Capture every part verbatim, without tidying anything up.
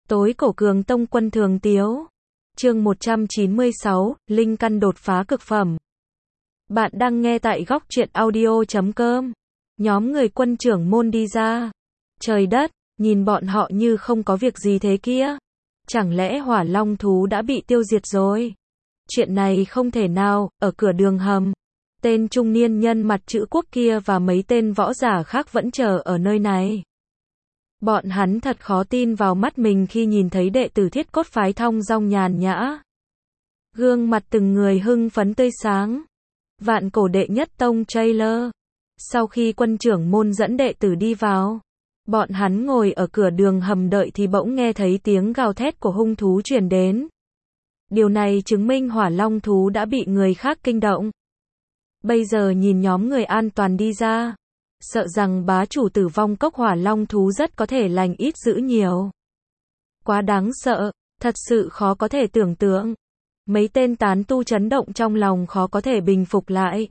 Tối cổ cường tông quân thường tiếu. Chương một trăm chín mươi sáu, linh căn đột phá cực phẩm. Bạn đang nghe tại góc truyện audio chấm com. Nhóm người quân trưởng môn đi ra. Trời đất, nhìn bọn họ như không có việc gì thế kia. Chẳng lẽ hỏa long thú đã bị tiêu diệt rồi? Chuyện này không thể nào, ở cửa đường hầm. Tên trung niên nhân mặt chữ quốc kia và mấy tên võ giả khác vẫn chờ ở nơi này. Bọn hắn thật khó tin vào mắt mình khi nhìn thấy đệ tử Thiết Cốt phái thong dong nhàn nhã. Gương mặt từng người hưng phấn tươi sáng. Vạn cổ đệ nhất tông trailer. Sau khi quân trưởng môn dẫn đệ tử đi vào, bọn hắn ngồi ở cửa đường hầm đợi thì bỗng nghe thấy tiếng gào thét của hung thú truyền đến. Điều này chứng minh hỏa long thú đã bị người khác kinh động. Bây giờ nhìn nhóm người an toàn đi ra, sợ rằng bá chủ tử vong cốc hỏa long thú rất có thể lành ít dữ nhiều. Quá đáng sợ, thật sự khó có thể tưởng tượng. Mấy tên tán tu chấn động trong lòng khó có thể bình phục lại.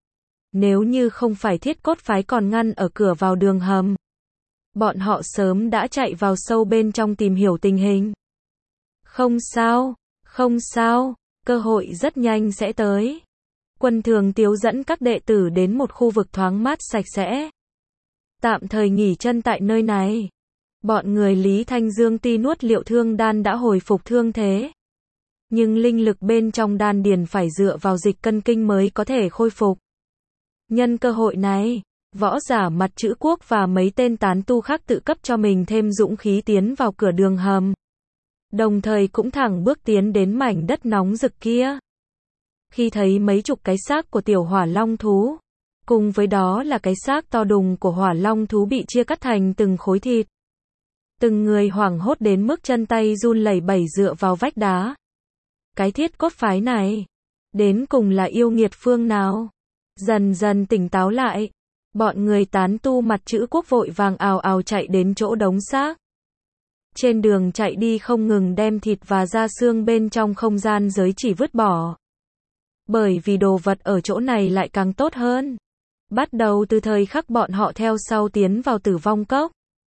Nếu như không phải Thiết Cốt phái còn ngăn ở cửa vào đường hầm, bọn họ sớm đã chạy vào sâu bên trong tìm hiểu tình hình. Không sao, không sao, cơ hội rất nhanh sẽ tới. Quân thường tiếu dẫn các đệ tử đến một khu vực thoáng mát sạch sẽ. Tạm thời nghỉ chân tại nơi này. Bọn người Lý Thanh Dương tuy nuốt liệu thương đan đã hồi phục thương thế, nhưng linh lực bên trong đan điền phải dựa vào dịch cân kinh mới có thể khôi phục. Nhân cơ hội này, võ giả mặt chữ quốc và mấy tên tán tu khác tự cấp cho mình thêm dũng khí tiến vào cửa đường hầm. Đồng thời cũng thẳng bước tiến đến mảnh đất nóng rực kia. Khi thấy mấy chục cái xác của tiểu hỏa long thú, cùng với đó là cái xác to đùng của hỏa long thú bị chia cắt thành từng khối thịt, từng người hoảng hốt đến mức chân tay run lẩy bẩy dựa vào vách đá. Cái Thiết Cốt phái này, đến cùng là yêu nghiệt phương nào? Dần dần tỉnh táo lại, bọn người tán tu mặt chữ quốc vội vàng ào ào chạy đến chỗ đống xác. Trên đường chạy đi không ngừng đem thịt và da xương bên trong không gian giới chỉ vứt bỏ. Bởi vì đồ vật ở chỗ này lại càng tốt hơn. Bắt đầu từ thời khắc bọn họ theo sau tiến vào tử vong cốc.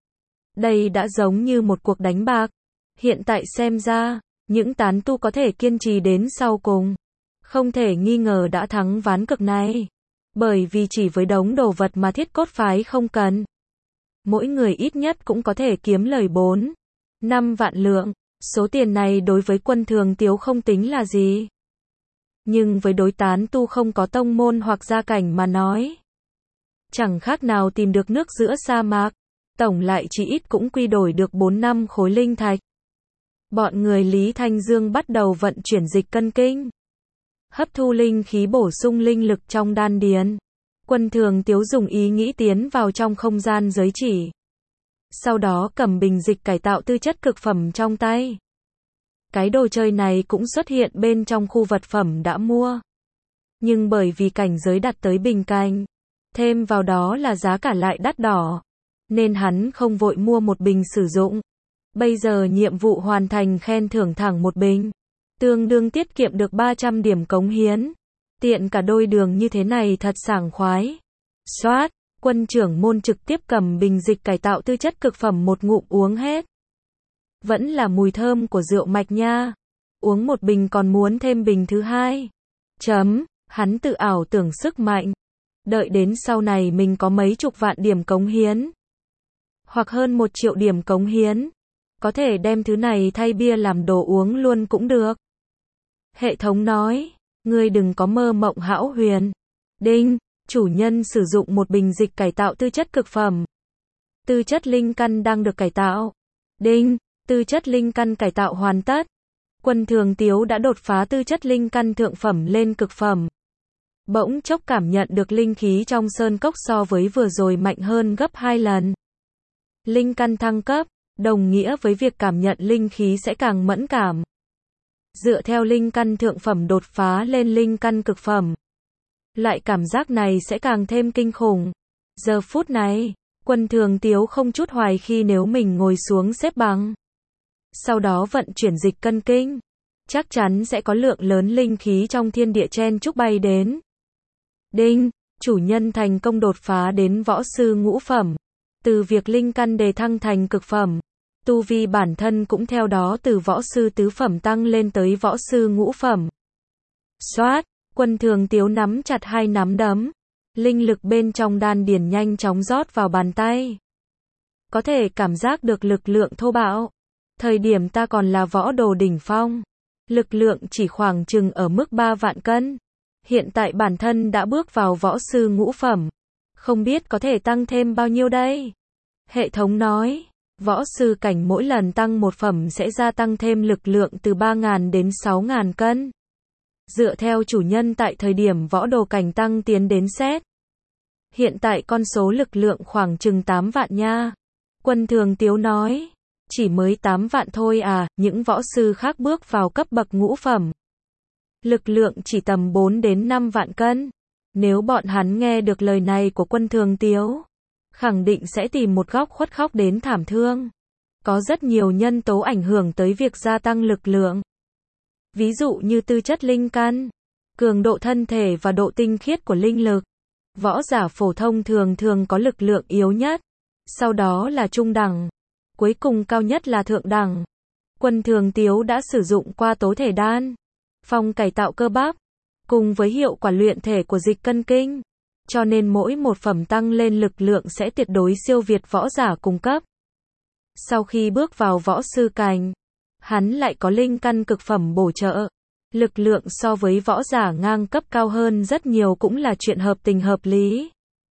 Đây đã giống như một cuộc đánh bạc. Hiện tại xem ra, những tán tu có thể kiên trì đến sau cùng, không thể nghi ngờ đã thắng ván cược này. Bởi vì chỉ với đống đồ vật mà Thiết Cốt phái không cần, mỗi người ít nhất cũng có thể kiếm lời bốn, năm vạn lượng. Số tiền này đối với quân thường tiếu không tính là gì. Nhưng với đối tán tu không có tông môn hoặc gia cảnh mà nói, chẳng khác nào tìm được nước giữa sa mạc. Tổng lại chỉ ít cũng quy đổi được bốn năm khối linh thạch. Bọn người Lý Thanh Dương bắt đầu vận chuyển dịch cân kinh, hấp thu linh khí bổ sung linh lực trong đan điền. Quân thường tiếu dùng ý nghĩ tiến vào trong không gian giới chỉ. Sau đó cầm bình dịch cải tạo tư chất cực phẩm trong tay. Cái đồ chơi này cũng xuất hiện bên trong khu vật phẩm đã mua. Nhưng bởi vì cảnh giới đặt tới bình cảnh, thêm vào đó là giá cả lại đắt đỏ, nên hắn không vội mua một bình sử dụng. Bây giờ nhiệm vụ hoàn thành khen thưởng thẳng một bình, tương đương tiết kiệm được ba trăm điểm cống hiến. Tiện cả đôi đường như thế này thật sảng khoái. Xoát, quân trưởng môn trực tiếp cầm bình dịch cải tạo tư chất cực phẩm một ngụm uống hết. Vẫn là mùi thơm của rượu mạch nha. Uống một bình còn muốn thêm bình thứ hai. Chấm, hắn tự ảo tưởng sức mạnh. Đợi đến sau này mình có mấy chục vạn điểm cống hiến, hoặc hơn một triệu điểm cống hiến, có thể đem thứ này thay bia làm đồ uống luôn cũng được. Hệ thống nói, ngươi đừng có mơ mộng hão huyền. Đinh, chủ nhân sử dụng một bình dịch cải tạo tư chất cực phẩm. Tư chất linh căn đang được cải tạo. Đinh, tư chất linh căn cải tạo hoàn tất. Quân thường tiếu đã đột phá tư chất linh căn thượng phẩm lên cực phẩm. Bỗng chốc cảm nhận được linh khí trong sơn cốc so với vừa rồi mạnh hơn gấp hai lần. Linh căn thăng cấp, đồng nghĩa với việc cảm nhận linh khí sẽ càng mẫn cảm. Dựa theo linh căn thượng phẩm đột phá lên linh căn cực phẩm, lại cảm giác này sẽ càng thêm kinh khủng. Giờ phút này, quân thường tiếu không chút hoài khi nếu mình ngồi xuống xếp bằng, sau đó vận chuyển dịch cân kinh, chắc chắn sẽ có lượng lớn linh khí trong thiên địa chen chúc bay đến. Đinh, chủ nhân thành công đột phá đến võ sư ngũ phẩm. Từ việc linh căn đề thăng thành cực phẩm, tu vi bản thân cũng theo đó từ võ sư tứ phẩm tăng lên tới võ sư ngũ phẩm. Xoát, Quân Thường Tiếu nắm chặt hai nắm đấm, linh lực bên trong đan điền nhanh chóng rót vào bàn tay. Có thể cảm giác được lực lượng thô bạo. Thời điểm ta còn là võ đồ đỉnh phong, lực lượng chỉ khoảng chừng ở mức ba vạn cân. Hiện tại bản thân đã bước vào võ sư ngũ phẩm, không biết có thể tăng thêm bao nhiêu đây? Hệ thống nói, võ sư cảnh mỗi lần tăng một phẩm sẽ gia tăng thêm lực lượng từ ba nghìn đến sáu nghìn cân. Dựa theo chủ nhân tại thời điểm võ đồ cảnh tăng tiến đến xét. Hiện tại con số lực lượng khoảng chừng tám vạn nha. Quân Thường Tiếu nói, chỉ mới tám vạn thôi à, những võ sư khác bước vào cấp bậc ngũ phẩm. Lực lượng chỉ tầm bốn đến năm vạn cân. Nếu bọn hắn nghe được lời này của Quân Thường Tiếu, khẳng định sẽ tìm một góc khuất khóc đến thảm thương. Có rất nhiều nhân tố ảnh hưởng tới việc gia tăng lực lượng. Ví dụ như tư chất linh căn, cường độ thân thể và độ tinh khiết của linh lực. Võ giả phổ thông thường thường có lực lượng yếu nhất, sau đó là trung đẳng, cuối cùng cao nhất là thượng đẳng. Quân Thường Tiếu đã sử dụng qua tố thể đan, phong cải tạo cơ bắp, cùng với hiệu quả luyện thể của dịch cân kinh, cho nên mỗi một phẩm tăng lên lực lượng sẽ tuyệt đối siêu việt võ giả cùng cấp. Sau khi bước vào võ sư cảnh, hắn lại có linh căn cực phẩm bổ trợ, lực lượng so với võ giả ngang cấp cao hơn rất nhiều cũng là chuyện hợp tình hợp lý.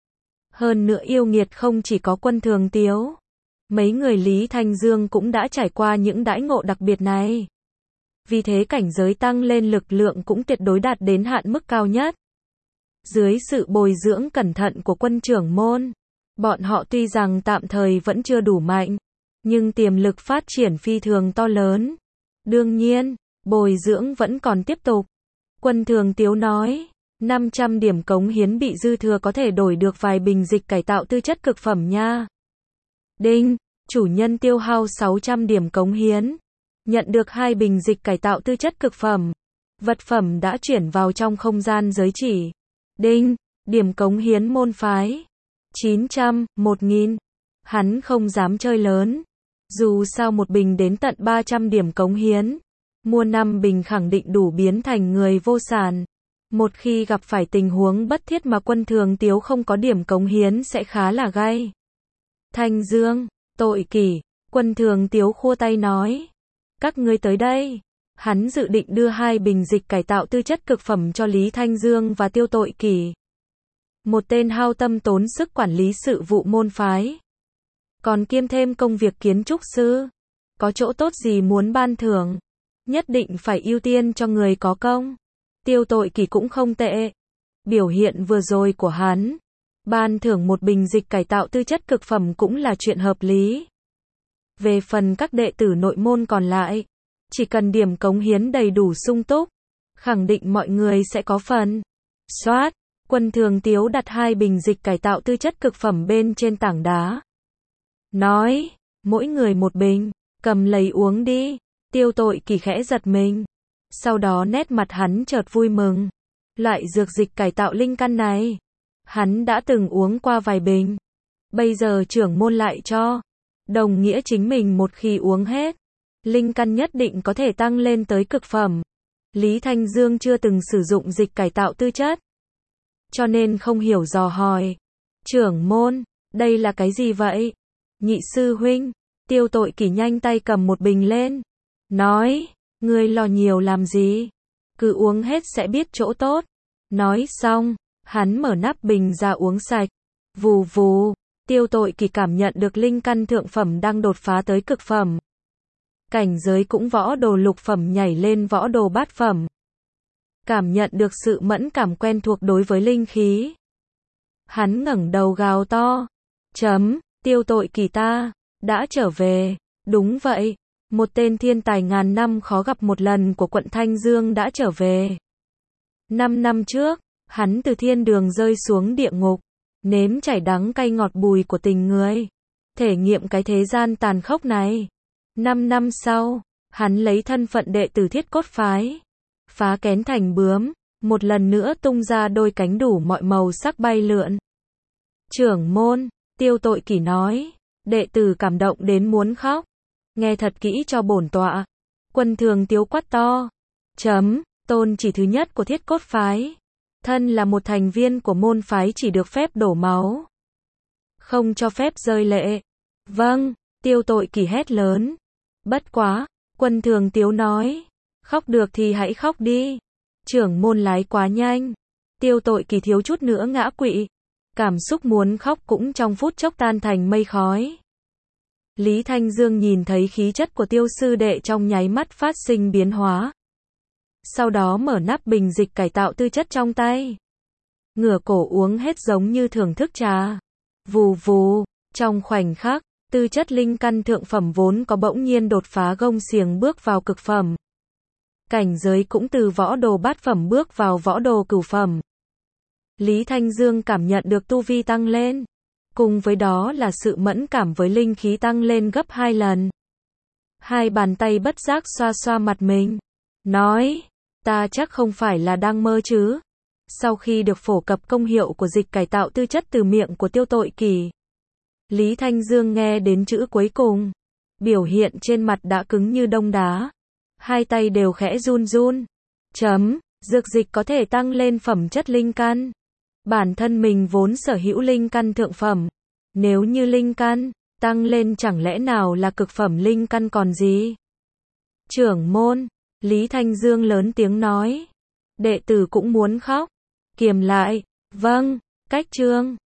Hơn nữa yêu nghiệt không chỉ có Quân Thường Tiếu, mấy người Lý Thanh Dương cũng đã trải qua những đãi ngộ đặc biệt này. Vì thế cảnh giới tăng lên lực lượng cũng tuyệt đối đạt đến hạn mức cao nhất. Dưới sự bồi dưỡng cẩn thận của quân trưởng môn, bọn họ tuy rằng tạm thời vẫn chưa đủ mạnh, nhưng tiềm lực phát triển phi thường to lớn. Đương nhiên, bồi dưỡng vẫn còn tiếp tục. Quân Thường Tiếu nói, năm trăm điểm cống hiến bị dư thừa có thể đổi được vài bình dịch cải tạo tư chất cực phẩm nha. Đinh, chủ nhân tiêu hao sáu trăm điểm cống hiến, nhận được hai bình dịch cải tạo tư chất cực phẩm. Vật phẩm đã chuyển vào trong không gian giới chỉ. Đinh, điểm cống hiến môn phái chín trăm, một nghìn. Hắn không dám chơi lớn. Dù sao một bình đến tận ba trăm điểm cống hiến, mua năm bình khẳng định đủ biến thành người vô sản. Một khi gặp phải tình huống bất thiết mà Quân Thường Tiếu không có điểm cống hiến sẽ khá là gay. Thanh Dương, tội kỷ, Quân Thường Tiếu khua tay nói, các ngươi tới đây. Hắn dự định đưa hai bình dịch cải tạo tư chất cực phẩm cho Lý Thanh Dương và Tiêu Tội Kỷ. Một tên hao tâm tốn sức quản lý sự vụ môn phái, còn kiêm thêm công việc kiến trúc sư. Có chỗ tốt gì muốn ban thưởng, nhất định phải ưu tiên cho người có công. Tiêu Tội Kỷ cũng không tệ. Biểu hiện vừa rồi của hắn, ban thưởng một bình dịch cải tạo tư chất cực phẩm cũng là chuyện hợp lý. Về phần các đệ tử nội môn còn lại, chỉ cần điểm cống hiến đầy đủ sung túc, khẳng định mọi người sẽ có phần. Xoát, Quân Thường Tiếu đặt hai bình dịch cải tạo tư chất cực phẩm bên trên tảng đá. Nói, mỗi người một bình, cầm lấy uống đi. Tiêu Tội Kỷ khẽ giật mình. Sau đó nét mặt hắn chợt vui mừng. Loại dược dịch cải tạo linh căn này, hắn đã từng uống qua vài bình. Bây giờ trưởng môn lại cho. Đồng nghĩa chính mình một khi uống hết, linh căn nhất định có thể tăng lên tới cực phẩm. Lý Thanh Dương chưa từng sử dụng dịch cải tạo tư chất, cho nên không hiểu dò hỏi. Trưởng môn, đây là cái gì vậy? Nhị sư huynh, Tiêu Tội Kỷ nhanh tay cầm một bình lên. Nói, ngươi lo nhiều làm gì? Cứ uống hết sẽ biết chỗ tốt. Nói xong, hắn mở nắp bình ra uống sạch. Vù vù, Tiêu Tội Kỷ cảm nhận được linh căn thượng phẩm đang đột phá tới cực phẩm. Cảnh giới cũng võ đồ lục phẩm nhảy lên võ đồ bát phẩm. Cảm nhận được sự mẫn cảm quen thuộc đối với linh khí. Hắn ngẩng đầu gào to. Chấm, Tiêu Tội Kỷ ta, đã trở về. Đúng vậy, một tên thiên tài ngàn năm khó gặp một lần của quận Thanh Dương đã trở về. Năm năm trước, hắn từ thiên đường rơi xuống địa ngục, nếm trải đắng cay ngọt bùi của tình người, thể nghiệm cái thế gian tàn khốc này. Năm năm sau, hắn lấy thân phận đệ tử Thiết Cốt phái, phá kén thành bướm, một lần nữa tung ra đôi cánh đủ mọi màu sắc bay lượn. Trưởng môn, Tiêu Tội Kỷ nói, đệ tử cảm động đến muốn khóc. Nghe thật kỹ cho bổn tọa. Quân Thường Tiếu quát to. Chấm, tôn chỉ thứ nhất của Thiết Cốt phái. Thân là một thành viên của môn phái chỉ được phép đổ máu. Không cho phép rơi lệ. Vâng, Tiêu Tội Kỳ hét lớn. Bất quá, Quân Thường Tiếu nói. Khóc được thì hãy khóc đi. Trưởng môn lái quá nhanh. Tiêu Tội Kỳ thiếu chút nữa ngã quỵ. Cảm xúc muốn khóc cũng trong phút chốc tan thành mây khói. Lý Thanh Dương nhìn thấy khí chất của Tiêu sư đệ trong nháy mắt phát sinh biến hóa. Sau đó mở nắp bình dịch cải tạo tư chất trong tay. Ngửa cổ uống hết giống như thưởng thức trà. Vù vù, trong khoảnh khắc, tư chất linh căn thượng phẩm vốn có bỗng nhiên đột phá gông xiềng bước vào cực phẩm. Cảnh giới cũng từ võ đồ bát phẩm bước vào võ đồ cửu phẩm. Lý Thanh Dương cảm nhận được tu vi tăng lên. Cùng với đó là sự mẫn cảm với linh khí tăng lên gấp hai lần. Hai bàn tay bất giác xoa xoa mặt mình. Nói, ta chắc không phải là đang mơ chứ. Sau khi được phổ cập công hiệu của dịch cải tạo tư chất từ miệng của Tiêu Tội Kỳ, Lý Thanh Dương nghe đến chữ cuối cùng. Biểu hiện trên mặt đã cứng như đông đá. Hai tay đều khẽ run run. Chấm, dược dịch có thể tăng lên phẩm chất linh căn. Bản thân mình vốn sở hữu linh căn thượng phẩm. Nếu như linh căn tăng lên chẳng lẽ nào là cực phẩm linh căn còn gì? Trưởng môn, Lý Thanh Dương lớn tiếng nói. Đệ tử cũng muốn khóc. Kiềm lại, vâng, cách chương.